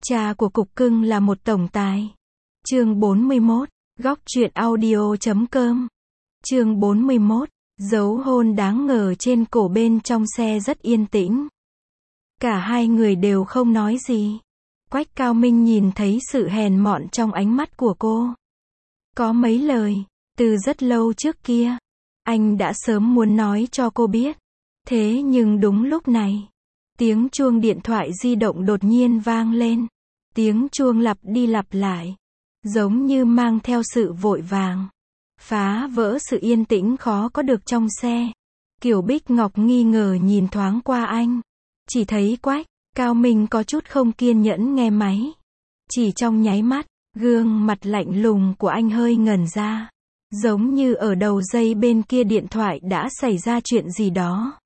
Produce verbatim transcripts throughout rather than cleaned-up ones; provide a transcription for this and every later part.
Cha của cục cưng là một tổng tài. Chương bốn mươi mốt, góc truyện audio chấm com. Chương bốn mươi mốt, dấu hôn đáng ngờ trên cổ. Bên trong xe rất yên tĩnh. Cả hai người đều không nói gì. Quách Cao Minh nhìn thấy sự hèn mọn trong ánh mắt của cô. Có mấy lời, từ rất lâu trước kia, anh đã sớm muốn nói cho cô biết. Thế nhưng đúng lúc này, tiếng chuông điện thoại di động đột nhiên vang lên. Tiếng chuông lặp đi lặp lại, giống như mang theo sự vội vàng, phá vỡ sự yên tĩnh khó có được trong xe. Kiều Bích Ngọc nghi ngờ nhìn thoáng qua anh, chỉ thấy Quách Cao Minh có chút không kiên nhẫn nghe máy. Chỉ trong nháy mắt, gương mặt lạnh lùng của anh hơi ngẩn ra, giống như ở đầu dây bên kia điện thoại đã xảy ra chuyện gì đó.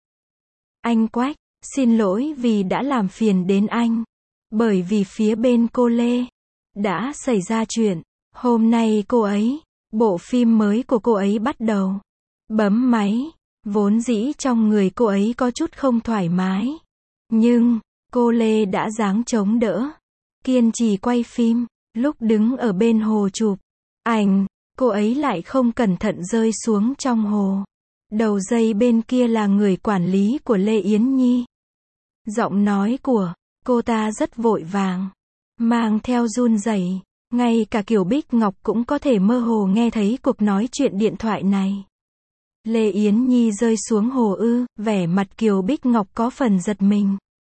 Anh Quách, xin lỗi vì đã làm phiền đến anh. Bởi vì phía bên cô Lê đã xảy ra chuyện. Hôm nay cô ấy, bộ phim mới của cô ấy bắt đầu. Bấm máy, vốn dĩ trong người cô ấy có chút không thoải mái. Nhưng, cô Lê đã dáng chống đỡ, kiên trì quay phim. Lúc đứng ở bên hồ chụp ảnh, cô ấy lại không cẩn thận rơi xuống trong hồ. Đầu dây bên kia là người quản lý của Lê Yến Nhi. Giọng nói của cô ta rất vội vàng, mang theo run rẩy, ngay cả Kiều Bích Ngọc cũng có thể mơ hồ nghe thấy cuộc nói chuyện điện thoại này. Lê Yến Nhi rơi xuống hồ ư? Vẻ mặt Kiều Bích Ngọc có phần giật mình.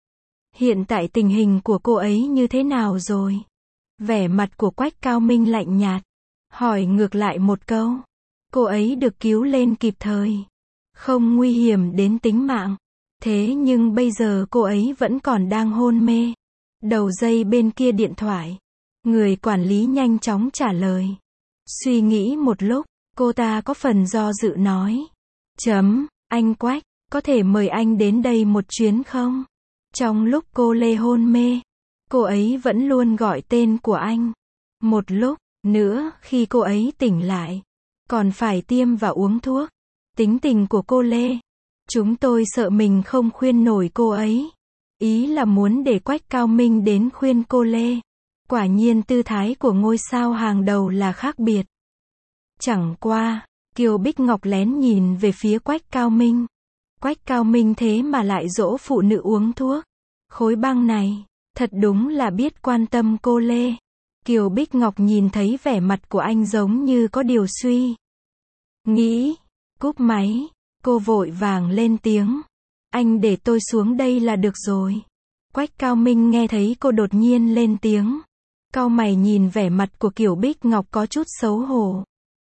Hiện tại tình hình của cô ấy như thế nào rồi? Vẻ mặt của Quách Cao Minh lạnh nhạt, hỏi ngược lại một câu. Cô ấy được cứu lên kịp thời, không nguy hiểm đến tính mạng. Thế nhưng bây giờ cô ấy vẫn còn đang hôn mê. Đầu dây bên kia điện thoại, người quản lý nhanh chóng trả lời. Suy nghĩ một lúc, cô ta có phần do dự nói. Chấm, anh Quách, có thể mời anh đến đây một chuyến không? Trong lúc cô Lê hôn mê, cô ấy vẫn luôn gọi tên của anh. Một lúc nữa, khi cô ấy tỉnh lại, còn phải tiêm và uống thuốc. Tính tình của cô Lê, chúng tôi sợ mình không khuyên nổi cô ấy. Ý là muốn để Quách Cao Minh đến khuyên cô Lê. Quả nhiên tư thái của ngôi sao hàng đầu là khác biệt. Chẳng qua, Kiều Bích Ngọc lén nhìn về phía Quách Cao Minh. Quách Cao Minh thế mà lại dỗ phụ nữ uống thuốc. Khối băng này, thật đúng là biết quan tâm cô Lê. Kiều Bích Ngọc nhìn thấy vẻ mặt của anh giống như có điều suy nghĩ. Cúp máy, cô vội vàng lên tiếng. Anh để tôi xuống đây là được rồi. Quách Cao Minh nghe thấy cô đột nhiên lên tiếng, cau mày nhìn vẻ mặt của Kiều Bích Ngọc có chút xấu hổ.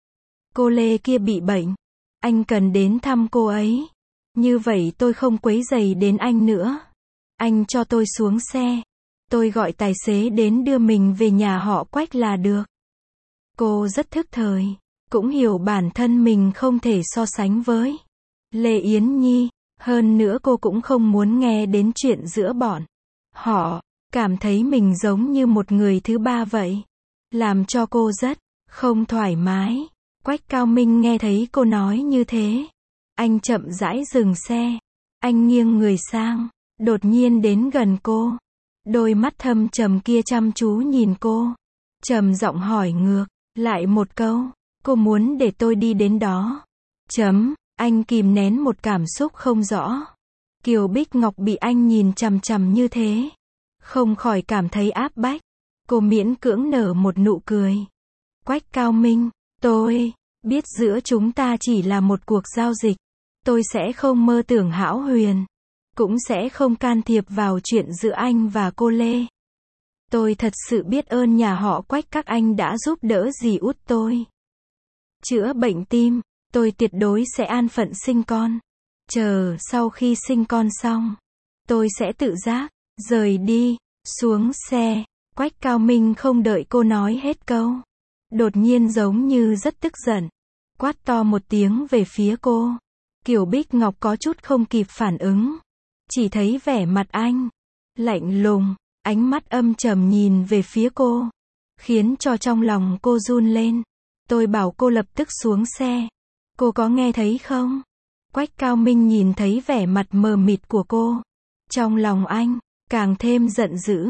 Cô Lê kia bị bệnh, anh cần đến thăm cô ấy. Như vậy tôi không quấy rầy đến anh nữa. Anh cho tôi xuống xe, tôi gọi tài xế đến đưa mình về nhà họ Quách là được. Cô rất thức thời, cũng hiểu bản thân mình không thể so sánh với Lê Yến Nhi. Hơn nữa cô cũng không muốn nghe đến chuyện giữa bọn họ, cảm thấy mình giống như một người thứ ba vậy. Làm cho cô rất không thoải mái. Quách Cao Minh nghe thấy cô nói như thế, anh chậm rãi dừng xe. Anh nghiêng người sang, đột nhiên đến gần cô. Đôi mắt thâm trầm kia chăm chú nhìn cô, trầm giọng hỏi ngược lại một câu. Cô muốn để tôi đi đến đó? Chấm, anh kìm nén một cảm xúc không rõ. Kiều Bích Ngọc bị anh nhìn chằm chằm như thế, không khỏi cảm thấy áp bách. Cô miễn cưỡng nở một nụ cười. Quách Cao Minh, tôi biết giữa chúng ta chỉ là một cuộc giao dịch. Tôi sẽ không mơ tưởng hão huyền, cũng sẽ không can thiệp vào chuyện giữa anh và cô Lê. Tôi thật sự biết ơn nhà họ Quách các anh đã giúp đỡ dì út tôi chữa bệnh tim. Tôi tuyệt đối sẽ an phận sinh con. Chờ sau khi sinh con xong, tôi sẽ tự giác rời đi. Xuống xe, Quách Cao Minh không đợi cô nói hết câu, đột nhiên giống như rất tức giận, quát to một tiếng về phía cô. Kiều Bích Ngọc có chút không kịp phản ứng, chỉ thấy vẻ mặt anh lạnh lùng, ánh mắt âm trầm nhìn về phía cô, khiến cho trong lòng cô run lên. Tôi bảo cô lập tức xuống xe. Cô có nghe thấy không? Quách Cao Minh nhìn thấy vẻ mặt mờ mịt của cô, trong lòng anh càng thêm giận dữ.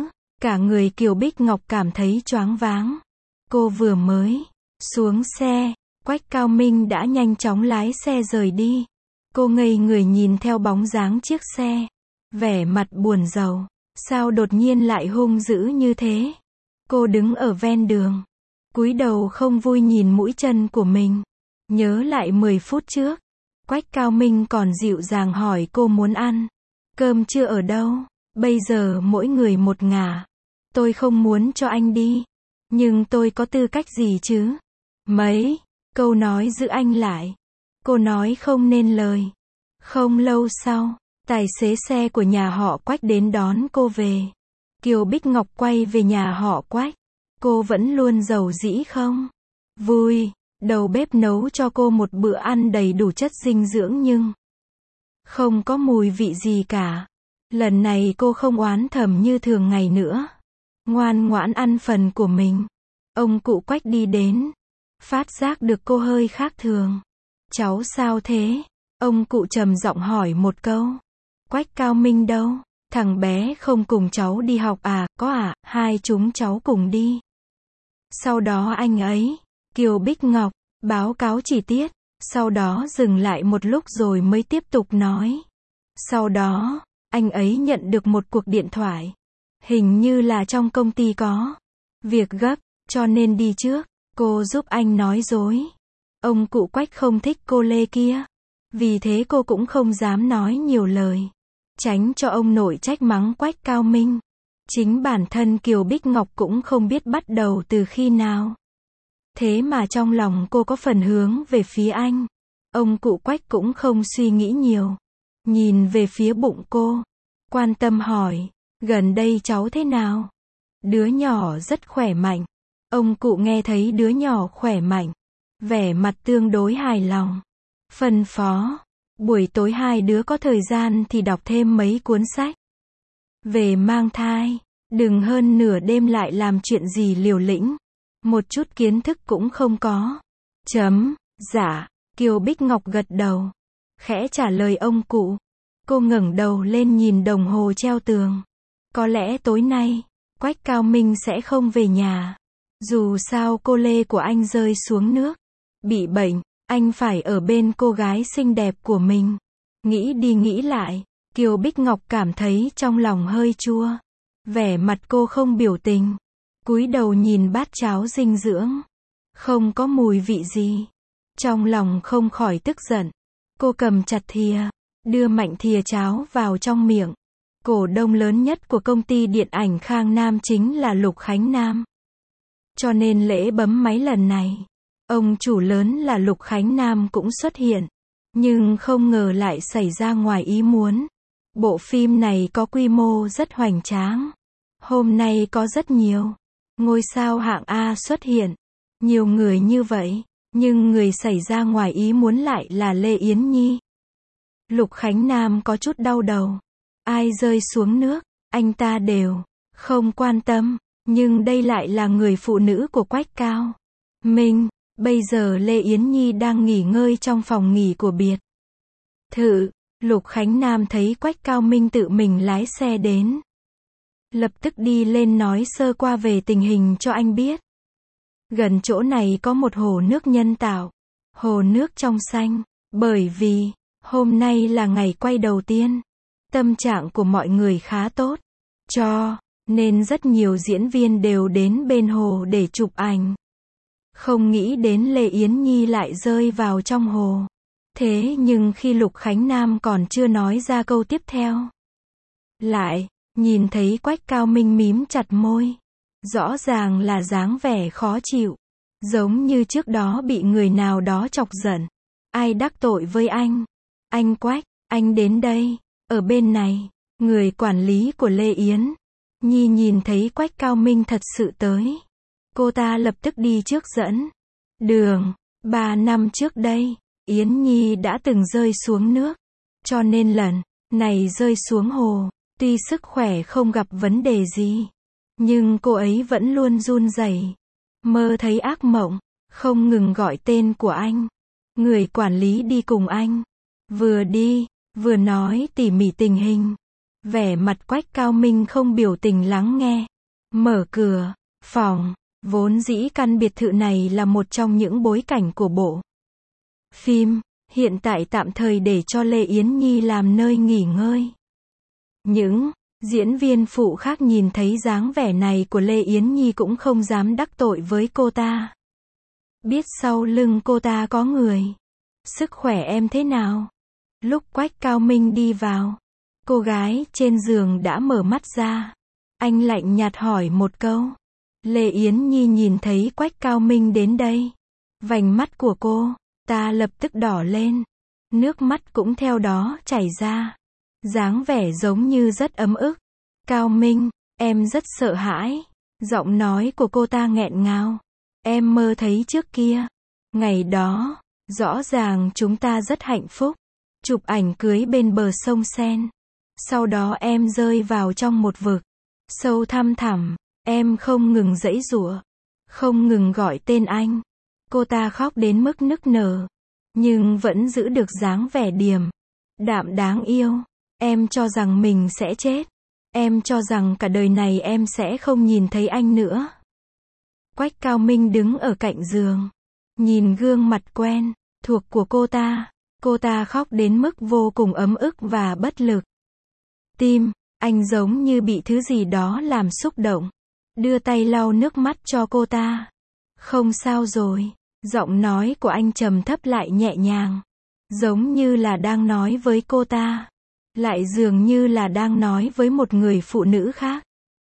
Cả người Kiều Bích Ngọc cảm thấy choáng váng. Cô vừa mới xuống xe, Quách Cao Minh đã nhanh chóng lái xe rời đi. Cô ngây người nhìn theo bóng dáng chiếc xe, vẻ mặt buồn rầu. Sao đột nhiên lại hung dữ như thế? Cô đứng ở ven đường, cúi đầu không vui nhìn mũi chân của mình. Nhớ lại mười phút trước, Quách Cao Minh còn dịu dàng hỏi cô muốn ăn cơm trưa ở đâu. Bây giờ mỗi người một ngả. Tôi không muốn cho anh đi, nhưng tôi có tư cách gì chứ? Mấy câu nói giữ anh lại. Cô nói không nên lời. Không lâu sau, tài xế xe của nhà họ Quách đến đón cô về. Kiều Bích Ngọc quay về nhà họ Quách. Cô vẫn luôn giàu dĩ không vui. Đầu bếp nấu cho cô một bữa ăn đầy đủ chất dinh dưỡng nhưng không có mùi vị gì cả. Lần này cô không oán thầm như thường ngày nữa. Ngoan ngoãn ăn phần của mình. Ông cụ Quách đi đến, phát giác được cô hơi khác thường. Cháu sao thế? Ông cụ trầm giọng hỏi một câu. Quách Cao Minh đâu? Thằng bé không cùng cháu đi học à? Có à, hai chúng cháu cùng đi. Sau đó anh ấy, Kiều Bích Ngọc, báo cáo chi tiết, sau đó dừng lại một lúc rồi mới tiếp tục nói. Sau đó, anh ấy nhận được một cuộc điện thoại. Hình như là trong công ty có việc gấp, cho nên đi trước. Cô giúp anh nói dối. Ông cụ Quách không thích cô Lê kia. Vì thế cô cũng không dám nói nhiều lời. Tránh cho ông nội trách mắng Quách Cao Minh. Chính bản thân Kiều Bích Ngọc cũng không biết bắt đầu từ khi nào. Thế mà trong lòng cô có phần hướng về phía anh. Ông cụ Quách cũng không suy nghĩ nhiều. Nhìn về phía bụng cô. Quan tâm hỏi. Gần đây cháu thế nào? Đứa nhỏ rất khỏe mạnh. Ông cụ nghe thấy đứa nhỏ khỏe mạnh. Vẻ mặt tương đối hài lòng. Phân phó. Buổi tối hai đứa có thời gian thì đọc thêm mấy cuốn sách. Về mang thai. Đừng hơn nửa đêm lại làm chuyện gì liều lĩnh. Một chút kiến thức cũng không có. Chấm. Dạ. Kiều Bích Ngọc gật đầu. Khẽ trả lời ông cụ. Cô ngẩng đầu lên nhìn đồng hồ treo tường. Có lẽ tối nay, Quách Cao Minh sẽ không về nhà. Dù sao cô Lê của anh rơi xuống nước. Bị bệnh, anh phải ở bên cô gái xinh đẹp của mình. Nghĩ đi nghĩ lại, Kiều Bích Ngọc cảm thấy trong lòng hơi chua. Vẻ mặt cô không biểu tình. Cúi đầu nhìn bát cháo dinh dưỡng. Không có mùi vị gì. Trong lòng không khỏi tức giận. Cô cầm chặt thìa, đưa mạnh thìa cháo vào trong miệng. Cổ đông lớn nhất của công ty điện ảnh Khang Nam chính là Lục Khánh Nam. Cho nên lễ bấm máy lần này, ông chủ lớn là Lục Khánh Nam cũng xuất hiện. Nhưng không ngờ lại xảy ra ngoài ý muốn. Bộ phim này có quy mô rất hoành tráng. Hôm nay có rất nhiều ngôi sao hạng A xuất hiện. Nhiều người như vậy, nhưng người xảy ra ngoài ý muốn lại là Lê Yến Nhi. Lục Khánh Nam có chút đau đầu. Ai rơi xuống nước, anh ta đều không quan tâm. Nhưng đây lại là người phụ nữ của Quách Cao Minh. Bây giờ Lê Yến Nhi đang nghỉ ngơi trong phòng nghỉ của biệt thự. Lục Khánh Nam thấy Quách Cao Minh tự mình lái xe đến. Lập tức đi lên nói sơ qua về tình hình cho anh biết. Gần chỗ này có một hồ nước nhân tạo. Hồ nước trong xanh. Bởi vì, hôm nay là ngày quay đầu tiên. Tâm trạng của mọi người khá tốt. Cho nên rất nhiều diễn viên đều đến bên hồ để chụp ảnh. Không nghĩ đến Lê Yến Nhi lại rơi vào trong hồ. Thế nhưng khi Lục Khánh Nam còn chưa nói ra câu tiếp theo, lại nhìn thấy Quách Cao Minh mím chặt môi. Rõ ràng là dáng vẻ khó chịu. Giống như trước đó bị người nào đó chọc giận. Ai đắc tội với anh? Anh Quách, anh đến đây. Ở bên này, người quản lý của Lê Yến Nhi nhìn thấy Quách Cao Minh thật sự tới. Cô ta lập tức đi trước dẫn đường. Ba năm trước đây, Yến Nhi đã từng rơi xuống nước. Cho nên lần này rơi xuống hồ, tuy sức khỏe không gặp vấn đề gì, nhưng cô ấy vẫn luôn run rẩy, mơ thấy ác mộng, không ngừng gọi tên của anh. Người quản lý đi cùng anh, vừa đi, vừa nói tỉ mỉ tình hình. Vẻ mặt Quách Cao Minh không biểu tình lắng nghe. Mở cửa phòng. Vốn dĩ căn biệt thự này là một trong những bối cảnh của bộ phim, hiện tại tạm thời để cho Lê Yến Nhi làm nơi nghỉ ngơi. Những diễn viên phụ khác nhìn thấy dáng vẻ này của Lê Yến Nhi cũng không dám đắc tội với cô ta. Biết sau lưng cô ta có người. Sức khỏe em thế nào? Lúc Quách Cao Minh đi vào, cô gái trên giường đã mở mắt ra. Anh lạnh nhạt hỏi một câu. Lê Yến Nhi nhìn thấy Quách Cao Minh đến đây. Vành mắt của cô ta lập tức đỏ lên. Nước mắt cũng theo đó chảy ra. Dáng vẻ giống như rất ấm ức. Cao Minh, em rất sợ hãi. Giọng nói của cô ta nghẹn ngào. Em mơ thấy trước kia. Ngày đó, rõ ràng chúng ta rất hạnh phúc. Chụp ảnh cưới bên bờ sông Sen. Sau đó em rơi vào trong một vực sâu thăm thẳm. Em không ngừng giãy giụa. Không ngừng gọi tên anh. Cô ta khóc đến mức nức nở. Nhưng vẫn giữ được dáng vẻ điềm đạm đáng yêu. Em cho rằng mình sẽ chết. Em cho rằng cả đời này em sẽ không nhìn thấy anh nữa. Quách Cao Minh đứng ở cạnh giường. Nhìn gương mặt quen thuộc của cô ta. Cô ta khóc đến mức vô cùng ấm ức và bất lực. Tim anh giống như bị thứ gì đó làm xúc động. Đưa tay lau nước mắt cho cô ta. Không sao rồi. Giọng nói của anh trầm thấp lại nhẹ nhàng. Giống như là đang nói với cô ta. Lại dường như là đang nói với một người phụ nữ khác.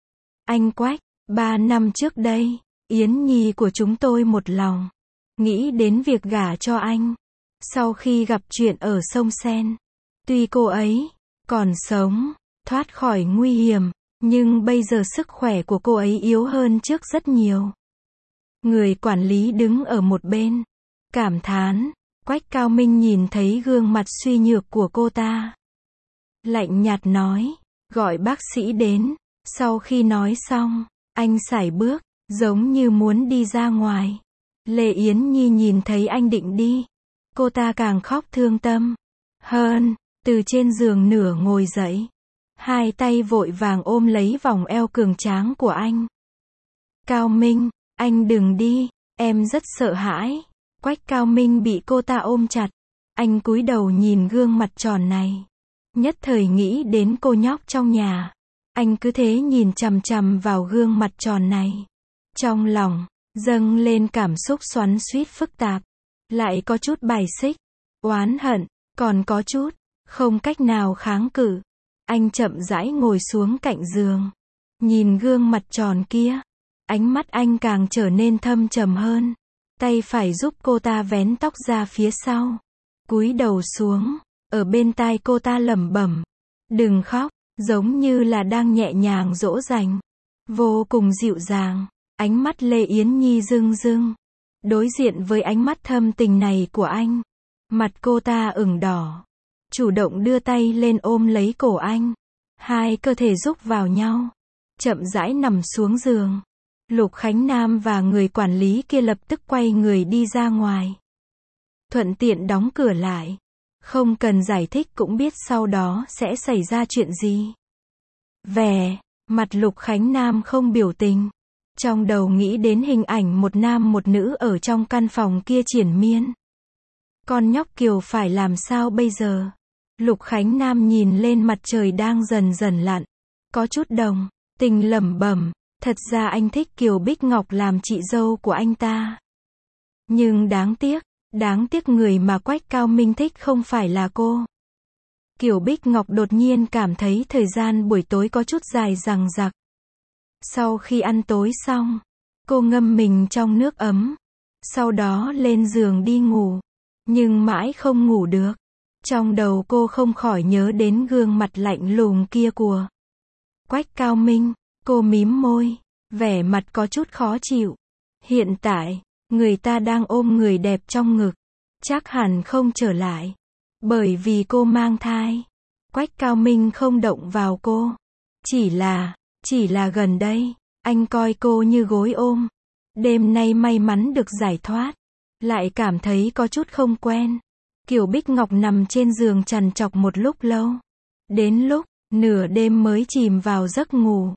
Anh Quách, ba năm trước đây, Yến Nhi của chúng tôi một lòng nghĩ đến việc gả cho anh. Sau khi gặp chuyện ở sông Sen, tuy cô ấy còn sống, thoát khỏi nguy hiểm, nhưng bây giờ sức khỏe của cô ấy yếu hơn trước rất nhiều. Người quản lý đứng ở một bên, cảm thán. Quách Cao Minh nhìn thấy gương mặt suy nhược của cô ta. Lạnh nhạt nói, gọi bác sĩ đến. Sau khi nói xong, anh sải bước, giống như muốn đi ra ngoài. Lê Yến Nhi nhìn thấy anh định đi. Cô ta càng khóc thương tâm hơn, từ trên giường nửa ngồi dậy. Hai tay vội vàng ôm lấy vòng eo cường tráng của anh. Cao Minh, anh đừng đi, em rất sợ hãi. Quách Cao Minh bị cô ta ôm chặt. Anh cúi đầu nhìn gương mặt tròn này. Nhất thời nghĩ đến cô nhóc trong nhà. Anh cứ thế nhìn chằm chằm vào gương mặt tròn này. Trong lòng, dâng lên cảm xúc xoắn xuýt phức tạp. Lại có chút bài xích, oán hận, còn có chút, không cách nào kháng cự. Anh chậm rãi ngồi xuống cạnh giường. Nhìn gương mặt tròn kia. Ánh mắt anh càng trở nên thâm trầm hơn. Tay phải giúp cô ta vén tóc ra phía sau. Cúi đầu xuống. Ở bên tai cô ta lẩm bẩm. Đừng khóc, giống như là đang nhẹ nhàng dỗ dành. Vô cùng dịu dàng. Ánh mắt Lê Yến Nhi rưng rưng. Đối diện với ánh mắt thâm tình này của anh. Mặt cô ta ửng đỏ. Chủ động đưa tay lên ôm lấy cổ anh. Hai cơ thể rúc vào nhau. Chậm rãi nằm xuống giường. Lục Khánh Nam và người quản lý kia lập tức quay người đi ra ngoài. Thuận tiện đóng cửa lại. Không cần giải thích cũng biết sau đó sẽ xảy ra chuyện gì. Vẻ mặt Lục Khánh Nam không biểu tình. Trong đầu nghĩ đến hình ảnh một nam một nữ ở trong căn phòng kia triền miên. Con nhóc Kiều phải làm sao bây giờ? Lục Khánh Nam nhìn lên mặt trời đang dần dần lặn. Có chút đồng tình lẩm bẩm. Thật ra anh thích Kiều Bích Ngọc làm chị dâu của anh ta. Nhưng đáng tiếc, đáng tiếc người mà Quách Cao Minh thích không phải là cô. Kiều Bích Ngọc đột nhiên cảm thấy thời gian buổi tối có chút dài dằng dặc. Sau khi ăn tối xong, cô ngâm mình trong nước ấm. Sau đó lên giường đi ngủ. Nhưng mãi không ngủ được. Trong đầu cô không khỏi nhớ đến gương mặt lạnh lùng kia của Quách Cao Minh. Cô mím môi, vẻ mặt có chút khó chịu. Hiện tại, người ta đang ôm người đẹp trong ngực. Chắc hẳn không trở lại. Bởi vì cô mang thai. Quách Cao Minh không động vào cô. Chỉ là, chỉ là gần đây, anh coi cô như gối ôm. Đêm nay may mắn được giải thoát. Lại cảm thấy có chút không quen. Kiều Bích Ngọc nằm trên giường trằn trọc một lúc lâu. Đến lúc, nửa đêm mới chìm vào giấc ngủ.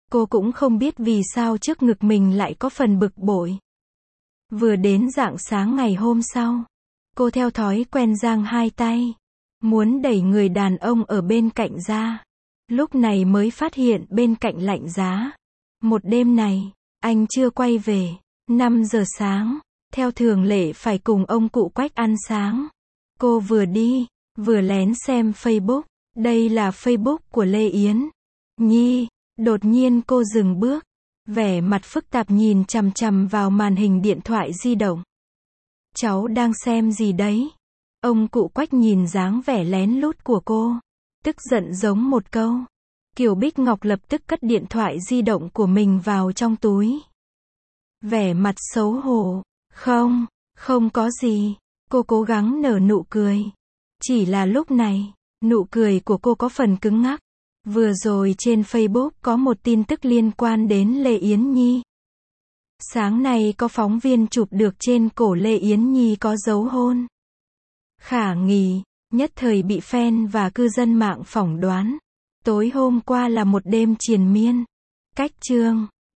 Cô cũng không biết vì sao trước ngực mình lại có phần bực bội. Vừa đến rạng sáng ngày hôm sau, cô theo thói quen giang hai tay, muốn đẩy người đàn ông ở bên cạnh ra. Lúc này mới phát hiện bên cạnh lạnh giá. Một đêm này, anh chưa quay về. năm giờ sáng, theo thường lệ phải cùng ông cụ Quách ăn sáng. Cô vừa đi, vừa lén xem Facebook. Đây là Facebook của Lê Yến Nhi. Đột nhiên cô dừng bước, vẻ mặt phức tạp nhìn chằm chằm vào màn hình điện thoại di động. Cháu đang xem gì đấy? Ông cụ Quách nhìn dáng vẻ lén lút của cô, tức giận giống một câu. Kiều Bích Ngọc lập tức cất điện thoại di động của mình vào trong túi. Vẻ mặt xấu hổ. Không, không có gì. Cô cố gắng nở nụ cười. Chỉ là lúc này, nụ cười của cô có phần cứng ngắc. Vừa rồi trên Facebook có một tin tức liên quan đến Lê Yến Nhi. Sáng nay có phóng viên chụp được trên cổ Lê Yến Nhi có dấu hôn. Khả nghi, nhất thời bị fan và cư dân mạng phỏng đoán. Tối hôm qua là một đêm triền miên. Cách chương